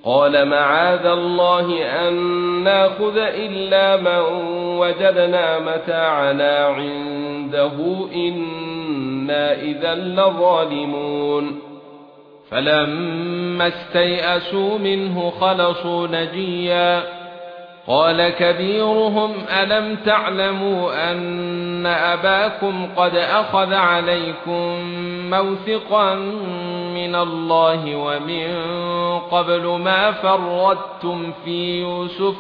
قال معاذ الله أن ناخذ إلا من وجدنا متاعنا عنده إنا إذا لظالمون فلما استيئسوا منه خلصوا نجيا قال كبيرهم ألم تعلموا أن أباكم قد أخذ عليكم موثقا من الله ومن قبل ما فرطتم في يوسف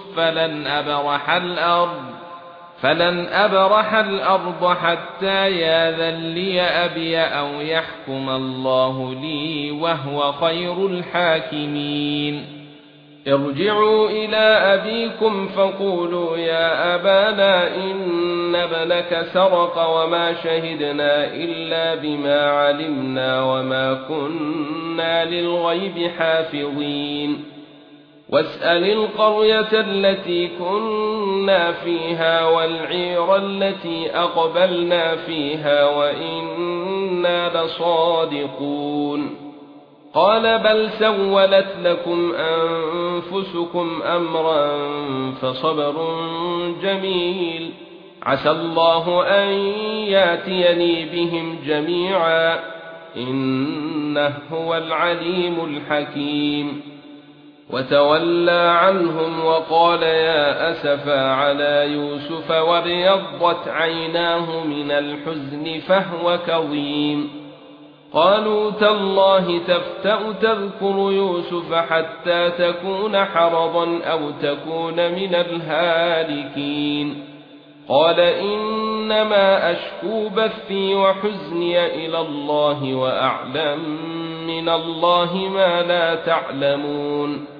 فلن أبرح الأرض حتى ياذن لي أبي أو يحكم الله لي وهو خير الحاكمين ارجعوا إلى أبيكم فقولوا يا أبانا إن ابنك سرق وما شهدنا إلا بما علمنا وما كنا للغيب حافظين واسأل القرية التي كنا فيها والعير التي أقبلنا فيها وإنا لصادقون قال بل سولت لكم أنفسكم أمرا فصبر جميل عسى الله أن ياتيني بهم جميعا إنه هو العليم الحكيم وتولى عنهم وقال يا أسفا على يوسف وابيضت عيناه من الحزن فهو كظيم قالوا تالله تفتأ تذكر يوسف حتى تكون حرضا أو تكون من الهالكين قال إنما أشكو بثي وحزني إلى الله وأعلم من الله ما لا تعلمون